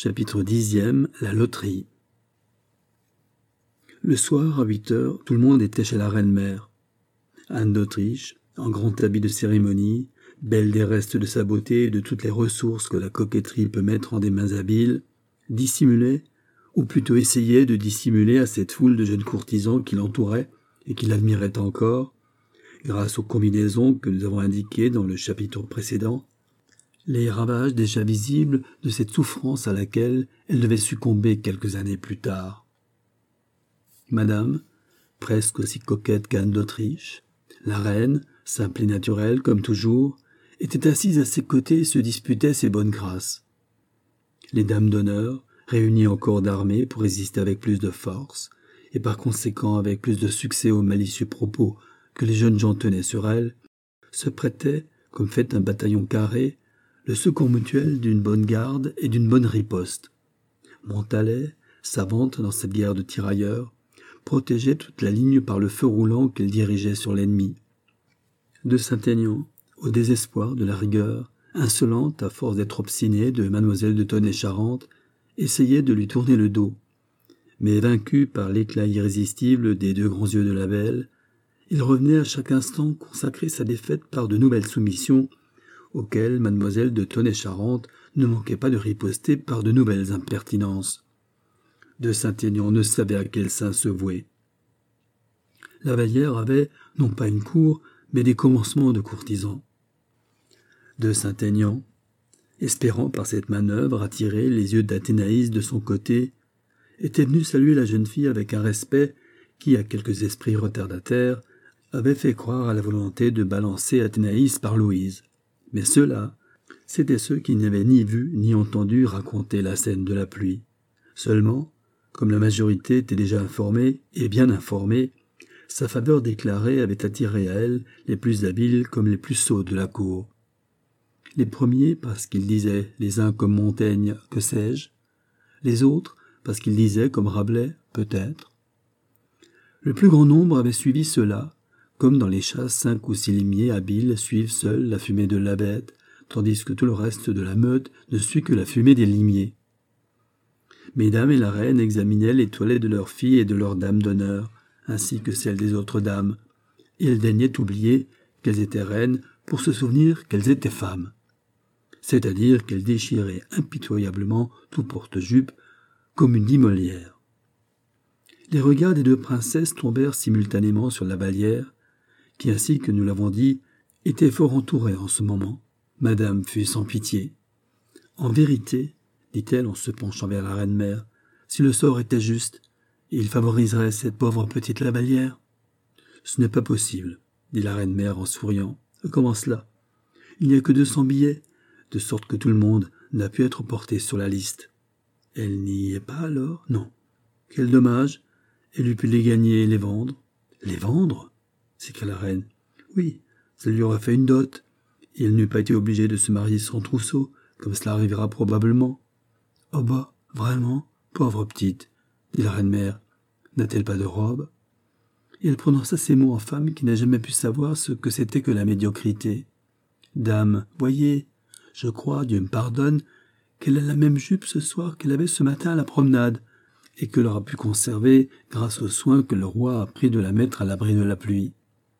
Chapitre 10e, la loterie. Le soir, à 8 heures, tout le monde était chez la reine-mère. Anne d'Autriche, en grand habit de cérémonie, belle des restes de sa beauté et de toutes les ressources que la coquetterie peut mettre en des mains habiles, dissimulait, ou plutôt essayait de dissimuler à cette foule de jeunes courtisans qui l'entouraient et qui l'admiraient encore, grâce aux combinaisons que nous avons indiquées dans le chapitre précédent, les ravages déjà visibles de cette souffrance à laquelle elle devait succomber quelques années plus tard. Madame, presque aussi coquette qu'Anne d'Autriche, la reine, simple et naturelle comme toujours, était assise à ses côtés et se disputait ses bonnes grâces. Les dames d'honneur, réunies en corps d'armée pour résister avec plus de force, et par conséquent avec plus de succès aux malicieux propos que les jeunes gens tenaient sur elles, se prêtaient, comme fait un bataillon carré, le secours mutuel d'une bonne garde et d'une bonne riposte. Montalais, savante dans cette guerre de tirailleurs, protégeait toute la ligne par le feu roulant qu'elle dirigeait sur l'ennemi. De Saint-Aignan, au désespoir de la rigueur, insolente à force d'être obstinée de mademoiselle de Tonnay-Charente, essayait de lui tourner le dos. Mais vaincu par l'éclat irrésistible des deux grands yeux de la belle, il revenait à chaque instant consacrer sa défaite par de nouvelles soumissions auxquelles mademoiselle de Tonnay-Charente ne manquait pas de riposter par de nouvelles impertinences. De Saint-Aignan ne savait à quel saint se vouer. La Vallière avait, non pas une cour, mais des commencements de courtisans. De Saint-Aignan, espérant par cette manœuvre attirer les yeux d'Athénaïs de son côté, était venu saluer la jeune fille avec un respect qui, à quelques esprits retardataires, avait fait croire à la volonté de balancer Athénaïs par Louise. Mais ceux-là, c'étaient ceux qui n'avaient ni vu ni entendu raconter la scène de la pluie. Seulement, comme la majorité était déjà informée, et bien informée, sa faveur déclarée avait attiré à elle les plus habiles comme les plus sots de la cour. Les premiers parce qu'ils disaient les uns comme Montaigne, que sais-je, les autres parce qu'ils disaient comme Rabelais, peut-être. Le plus grand nombre avait suivi cela, comme dans les chasses 5 ou 6 limiers habiles suivent seuls la fumée de la bête, tandis que tout le reste de la meute ne suit que la fumée des limiers. Mesdames et la reine examinaient les toilettes de leurs filles et de leurs dames d'honneur, ainsi que celles des autres dames, et elles daignaient oublier qu'elles étaient reines pour se souvenir qu'elles étaient femmes. C'est-à-dire qu'elles déchiraient impitoyablement tout porte-jupe, comme une Molière. Les regards des deux princesses tombèrent simultanément sur la Vallière, qui, ainsi que nous l'avons dit, était fort entourée en ce moment. Madame fut sans pitié. En vérité, dit-elle en se penchant vers la reine-mère, si le sort était juste, il favoriserait cette pauvre petite la Vallière. Ce n'est pas possible, dit la reine-mère en souriant. Comment cela? Il n'y a que 200 billets, de sorte que tout le monde n'a pu être porté sur la liste. Elle n'y est pas alors? Non. Quel dommage. Elle eût pu les gagner et les vendre. Les vendre? S'écria la reine. Oui, ça lui aurait fait une dot, et elle n'eût pas été obligée de se marier sans trousseau, comme cela arrivera probablement. Oh bah, vraiment, pauvre petite, dit la reine-mère. N'a-t-elle pas de robe? Et elle prononça ces mots en femme qui n'a jamais pu savoir ce que c'était que la médiocrité. Dame, voyez, je crois, Dieu me pardonne, qu'elle a la même jupe ce soir qu'elle avait ce matin à la promenade, et que l'aura pu conserver grâce aux soins que le roi a pris de la mettre à l'abri de la pluie.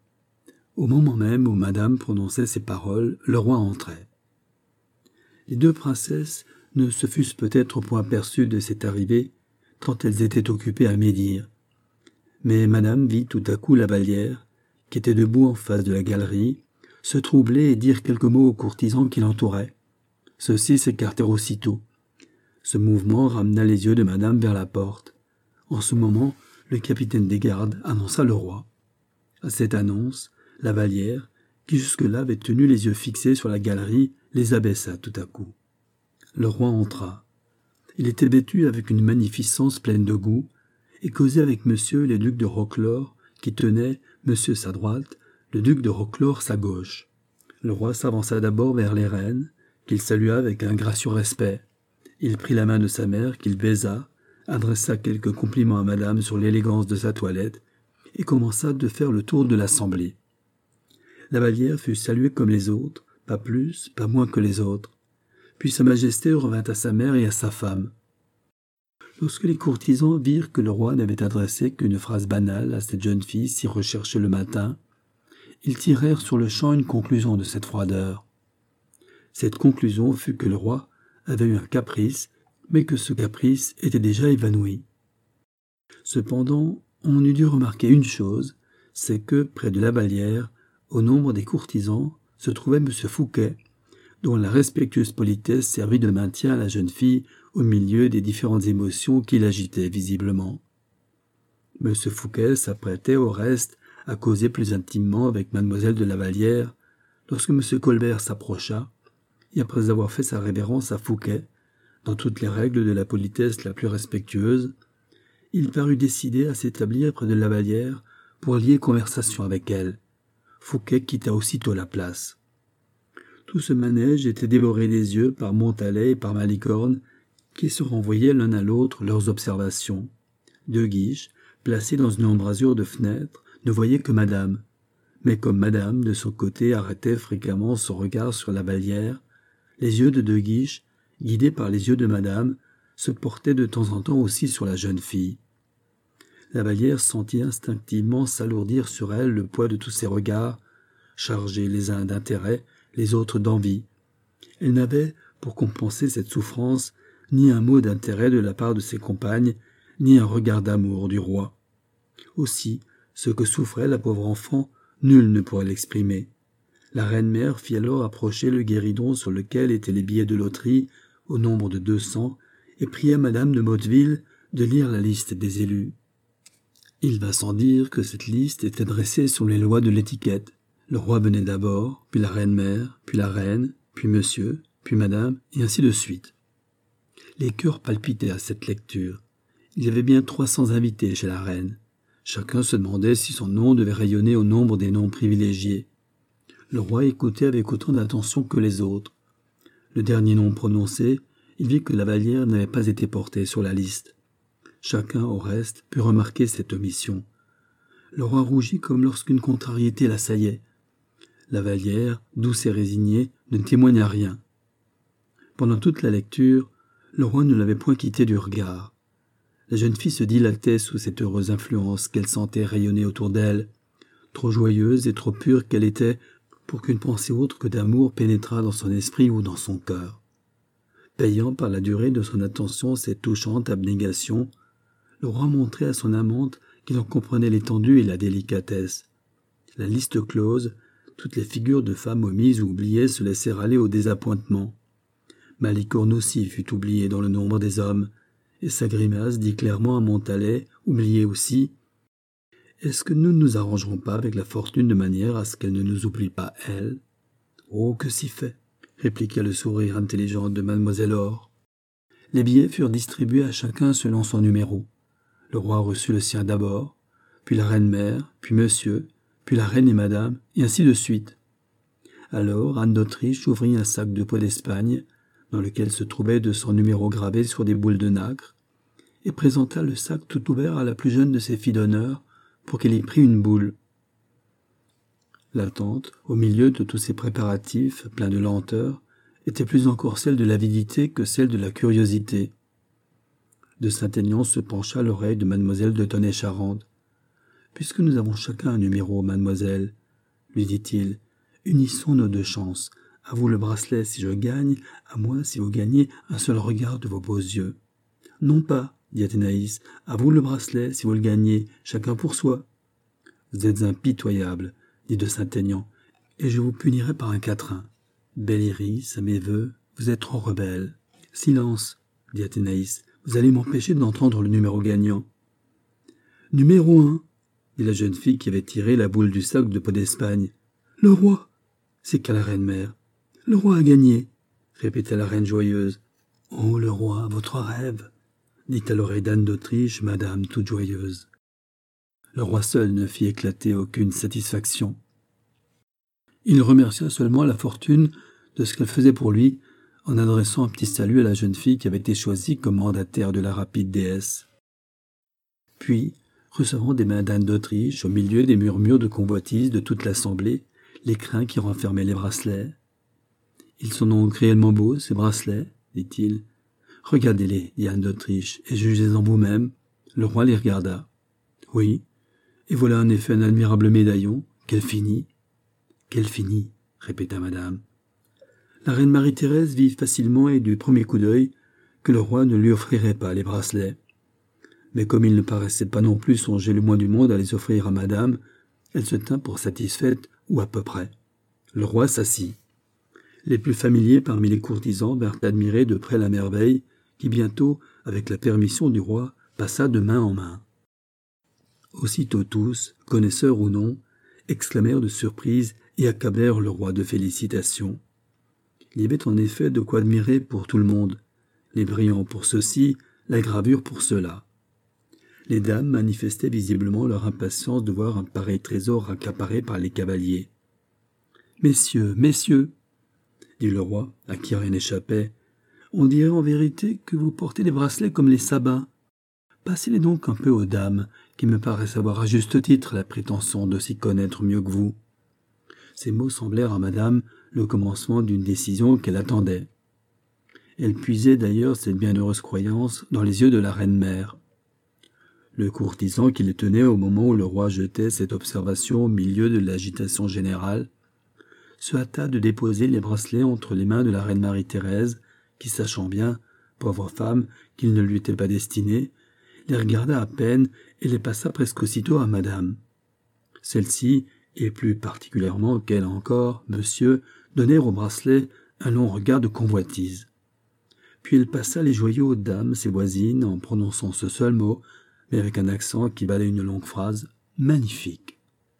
Au moment même où madame prononçait ces paroles, le roi entrait. Les deux princesses ne se fussent peut-être point aperçues de cette arrivée, tant elles étaient occupées à médire. Mais madame vit tout à coup la Vallière, qui était debout en face de la galerie, se troubler et dire quelques mots aux courtisans qui l'entouraient. Ceux-ci s'écartèrent aussitôt. Ce mouvement ramena les yeux de madame vers la porte. En ce moment, le capitaine des gardes annonça le roi. À cette annonce, la Vallière, qui jusque-là avait tenu les yeux fixés sur la galerie, les abaissa tout à coup. Le roi entra. Il était vêtu avec une magnificence pleine de goût, et causait avec monsieur le duc de Roquelaure, qui tenait, monsieur sa droite, le duc de Roquelaure sa gauche. Le roi s'avança d'abord vers les reines, qu'il salua avec un gracieux respect. Il prit la main de sa mère, qu'il baisa, adressa quelques compliments à madame sur l'élégance de sa toilette, et commença de faire le tour de l'assemblée. La Vallière fut saluée comme les autres, pas plus, pas moins que les autres. Puis Sa Majesté revint à sa mère et à sa femme. Lorsque les courtisans virent que le roi n'avait adressé qu'une phrase banale à cette jeune fille si recherchée le matin, ils tirèrent sur le champ une conclusion de cette froideur. Cette conclusion fut que le roi avait eu un caprice, mais que ce caprice était déjà évanoui. Cependant, on eût dû remarquer une chose, c'est que, près de la Vallière, au nombre des courtisans, se trouvait M. Fouquet, dont la respectueuse politesse servit de maintien à la jeune fille au milieu des différentes émotions qui l'agitaient visiblement. M. Fouquet s'apprêtait au reste à causer plus intimement avec Mlle de la Vallière, lorsque M. Colbert s'approcha, et après avoir fait sa révérence à Fouquet, dans toutes les règles de la politesse la plus respectueuse, il parut décidé à s'établir près de la Vallière pour lier conversation avec elle. Fouquet quitta aussitôt la place. Tout ce manège était dévoré des yeux par Montalais et par Malicorne, qui se renvoyaient l'un à l'autre leurs observations. De Guiche, placé dans une embrasure de fenêtre, ne voyait que madame. Mais comme madame, de son côté, arrêtait fréquemment son regard sur la Vallière, les yeux de Guiche, guidés par les yeux de madame, se portaient de temps en temps aussi sur la jeune fille. La Vallière sentit instinctivement s'alourdir sur elle le poids de tous ces regards, chargés les uns d'intérêt, les autres d'envie. Elle n'avait, pour compenser cette souffrance, ni un mot d'intérêt de la part de ses compagnes, ni un regard d'amour du roi. Aussi, ce que souffrait la pauvre enfant, nul ne pourrait l'exprimer. La reine-mère fit alors approcher le guéridon sur lequel étaient les billets de loterie, au nombre de 200, et pria madame de Motteville de lire la liste des élus. Il va sans dire que cette liste était dressée sur les lois de l'étiquette. Le roi venait d'abord, puis la reine-mère, puis la reine, puis monsieur, puis madame, et ainsi de suite. Les cœurs palpitaient à cette lecture. Il y avait bien 300 invités chez la reine. Chacun se demandait si son nom devait rayonner au nombre des noms privilégiés. Le roi écoutait avec autant d'attention que les autres. Le dernier nom prononcé, il vit que la Vallière n'avait pas été portée sur la liste. Chacun, au reste, put remarquer cette omission. Le roi rougit comme lorsqu'une contrariété l'assaillait. La Vallière, douce et résignée, ne témoigna rien. Pendant toute la lecture, le roi ne l'avait point quitté du regard. La jeune fille se dilatait sous cette heureuse influence qu'elle sentait rayonner autour d'elle, trop joyeuse et trop pure qu'elle était pour qu'une pensée autre que d'amour pénétrât dans son esprit ou dans son cœur. Payant par la durée de son attention cette touchante abnégation, le roi montrait à son amante qu'il en comprenait l'étendue et la délicatesse. La liste close, toutes les figures de femmes omises ou oubliées se laissèrent aller au désappointement. Malicorne aussi fut oublié dans le nombre des hommes, et sa grimace dit clairement à Montalais, oublié aussi, « Est-ce que nous ne nous arrangerons pas avec la fortune de manière à ce qu'elle ne nous oublie pas, elle ?»« Oh, que si fait !» répliqua le sourire intelligent de Mademoiselle Or. Les billets furent distribués à chacun selon son numéro. Le roi reçut le sien d'abord, puis la reine-mère, puis monsieur, puis la reine et madame, et ainsi de suite. Alors Anne d'Autriche ouvrit un sac de peau d'Espagne, dans lequel se trouvaient 200 numéros gravés sur des boules de nacre, et présenta le sac tout ouvert à la plus jeune de ses filles d'honneur, pour qu'elle y prît une boule. L'attente, au milieu de tous ces préparatifs pleins de lenteur, était plus encore celle de l'avidité que celle de la curiosité. De Saint-Aignan se pencha à l'oreille de mademoiselle de Tonnay-Charente. « Puisque nous avons chacun un numéro, mademoiselle, lui dit-il, unissons nos deux chances. À vous le bracelet si je gagne, à moi si vous gagnez un seul regard de vos beaux yeux. »« Non pas, dit Athénaïs, à vous le bracelet si vous le gagnez, chacun pour soi. »« Vous êtes impitoyable, dit de Saint-Aignan, et je vous punirai par un quatrain. Belle Iris, à mes vœux, vous êtes trop rebelle. »« Silence, dit Athénaïs, vous allez m'empêcher d'entendre le numéro gagnant. »« Numéro 1, dit la jeune fille qui avait tiré la boule du sac de peau d'Espagne. « Le roi !» s'écria la reine-mère. « Le roi a gagné !» répéta la reine joyeuse. « Oh, le roi, votre rêve !» dit à l'oreille d'Anne d'Autriche, madame toute joyeuse. Le roi seul ne fit éclater aucune satisfaction. Il remercia seulement la fortune de ce qu'elle faisait pour lui, en adressant un petit salut à la jeune fille qui avait été choisie comme mandataire de la rapide déesse. Puis, recevant des mains d'Anne d'Autriche, au milieu des murmures de convoitise de toute l'assemblée, les crins qui renfermaient les bracelets, Ils sont donc réellement beaux, ces bracelets, dit-il. Regardez-les, dit Anne d'Autriche, et jugez-en vous-même. Le roi les regarda. Oui, et voilà en effet un admirable médaillon. Quel fini, répéta madame. La reine Marie-Thérèse vit facilement et du premier coup d'œil que le roi ne lui offrirait pas les bracelets. Mais comme il ne paraissait pas non plus songer le moins du monde à les offrir à madame, elle se tint pour satisfaite, ou à peu près. Le roi s'assit. Les plus familiers parmi les courtisans vinrent admirer de près la merveille, qui bientôt, avec la permission du roi, passa de main en main. Aussitôt tous, connaisseurs ou non, exclamèrent de surprise et accablèrent le roi de félicitations. Il y avait en effet de quoi admirer pour tout le monde, les brillants pour ceux-ci, la gravure pour ceux-là. Les dames manifestaient visiblement leur impatience de voir un pareil trésor accaparé par les cavaliers. « Messieurs, messieurs !» dit le roi, à qui rien n'échappait, « on dirait en vérité que vous portez des bracelets comme les sabbats. Passez-les donc un peu aux dames, qui me paraissent avoir à juste titre la prétention de s'y connaître mieux que vous. » Ces mots semblèrent à madame le commencement d'une décision qu'elle attendait. Elle puisait d'ailleurs cette bienheureuse croyance dans les yeux de la reine-mère. Le courtisan qui les tenait au moment où le roi jetait cette observation au milieu de l'agitation générale se hâta de déposer les bracelets entre les mains de la reine Marie-Thérèse, qui, sachant bien, pauvre femme, qu'ils ne lui étaient pas destinés, les regarda à peine et les passa presque aussitôt à madame. Celle-ci, et plus particulièrement qu'elle encore, monsieur, donnèrent aux bracelets un long regard de convoitise. Puis elle passa les joyaux aux dames, ses voisines, en prononçant ce seul mot, mais avec un accent qui valait une longue phrase, « magnifique ».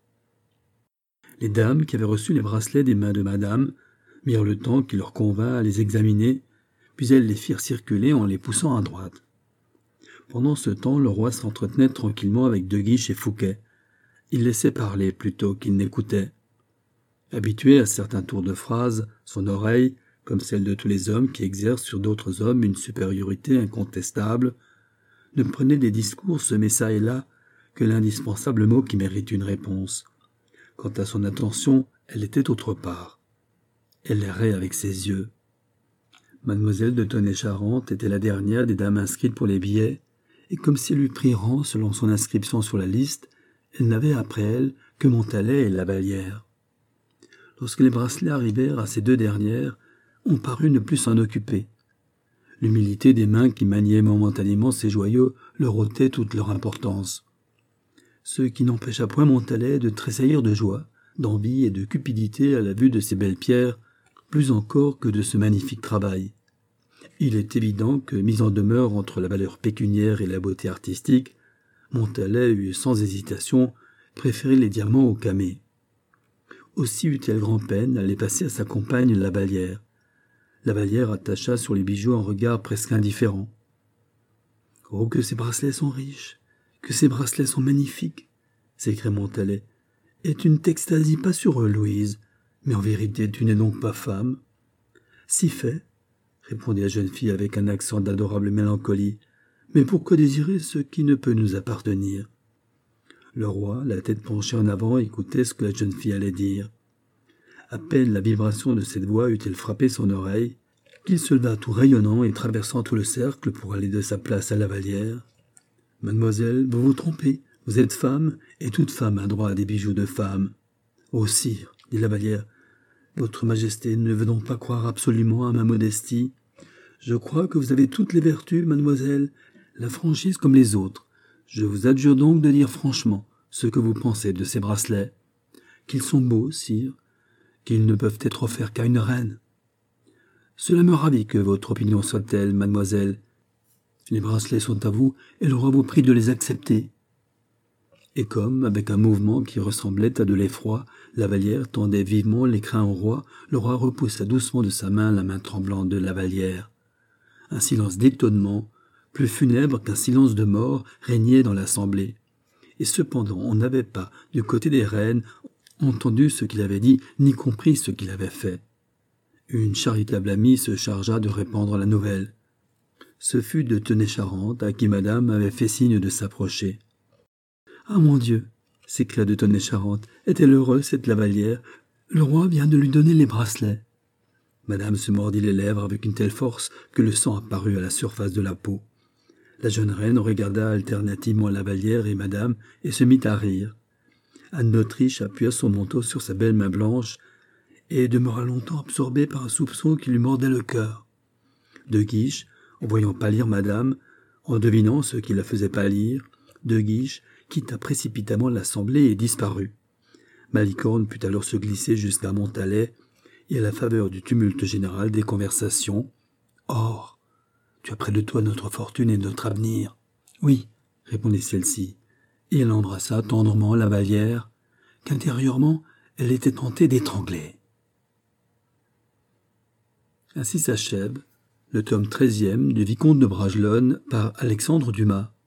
Les dames, qui avaient reçu les bracelets des mains de madame, mirent le temps qui leur convint à les examiner, puis elles les firent circuler en les poussant à droite. Pendant ce temps, le roi s'entretenait tranquillement avec De Guiche et Fouquet. Il laissait parler plutôt qu'il n'écoutait. Habitué à certains tours de phrases, son oreille, comme celle de tous les hommes qui exercent sur d'autres hommes une supériorité incontestable, ne prenait des discours semés çà et là que l'indispensable mot qui mérite une réponse. Quant à son attention, elle était autre part. Elle errait avec ses yeux. Mademoiselle de Tonnay-Charente était la dernière des dames inscrites pour les billets, et comme si elle eût pris rang selon son inscription sur la liste, elle n'avait après elle que Montalet et Lavallière. Lorsque les bracelets arrivèrent à ces deux dernières, on parut ne plus s'en occuper. L'humilité des mains qui maniaient momentanément ces joyaux leur ôtait toute leur importance. Ce qui n'empêcha point Montalet de tressaillir de joie, d'envie et de cupidité à la vue de ces belles pierres, plus encore que de ce magnifique travail. Il est évident que, mis en demeure entre la valeur pécuniaire et la beauté artistique, Montalet eut sans hésitation préféré les diamants au camée. Aussi eut-elle grand-peine à les passer à sa compagne Lavallière. Lavallière attacha sur les bijoux un regard presque indifférent. « Oh, que ces bracelets sont riches, que ces bracelets sont magnifiques !» s'écria Montalet. « Et tu ne t'extasies pas sur eux, Louise, mais en vérité tu n'es donc pas femme. »« Si fait, » répondit la jeune fille avec un accent d'adorable mélancolie, « mais pourquoi désirer ce qui ne peut nous appartenir ?» Le roi, la tête penchée en avant, écoutait ce que la jeune fille allait dire. À peine la vibration de cette voix eut-elle frappé son oreille, qu'il se leva tout rayonnant et traversant tout le cercle pour aller de sa place à Lavallière. « Mademoiselle, vous vous trompez, vous êtes femme, et toute femme a droit à des bijoux de femme. »« Oh, sire, dit Lavallière, votre majesté ne veut donc pas croire absolument à ma modestie. Je crois que vous avez toutes les vertus, mademoiselle, la franchise comme les autres. Je vous adjure donc de dire franchement ce que vous pensez de ces bracelets. Qu'ils sont beaux, sire, qu'ils ne peuvent être offerts qu'à une reine. Cela me ravit que votre opinion soit telle, mademoiselle. Les bracelets sont à vous, et le roi vous prie de les accepter. » Et comme, avec un mouvement qui ressemblait à de l'effroi, Lavallière tendait vivement l'écrin au roi, le roi repoussa doucement de sa main la main tremblante de Lavallière. Un silence d'étonnement, plus funèbre qu'un silence de mort, régnait dans l'assemblée. Et cependant, on n'avait pas, du côté des reines, entendu ce qu'il avait dit, ni compris ce qu'il avait fait. Une charitable amie se chargea de répandre la nouvelle. Ce fut de Tonnay-Charente à qui madame avait fait signe de s'approcher. « Ah, mon Dieu !» s'écria de Tonnay-Charente. « Est-elle heureuse, cette Lavallière? Le roi vient de lui donner les bracelets. » Madame se mordit les lèvres avec une telle force que le sang apparut à la surface de la peau. La jeune reine regarda alternativement la Vallière et Madame et se mit à rire. Anne d'Autriche appuya son manteau sur sa belle main blanche et demeura longtemps absorbée par un soupçon qui lui mordait le cœur. De Guiche, en voyant pâlir Madame, en devinant ce qui la faisait pâlir, De Guiche quitta précipitamment l'assemblée et disparut. Malicorne put alors se glisser jusqu'à Montalais et à la faveur du tumulte général des conversations. « Or, tu as près de toi notre fortune et notre avenir. »« Oui, » répondit celle-ci, et elle embrassa tendrement la Vallière, qu'intérieurement elle était tentée d'étrangler. Ainsi s'achève le tome 13e du Vicomte de Bragelonne par Alexandre Dumas.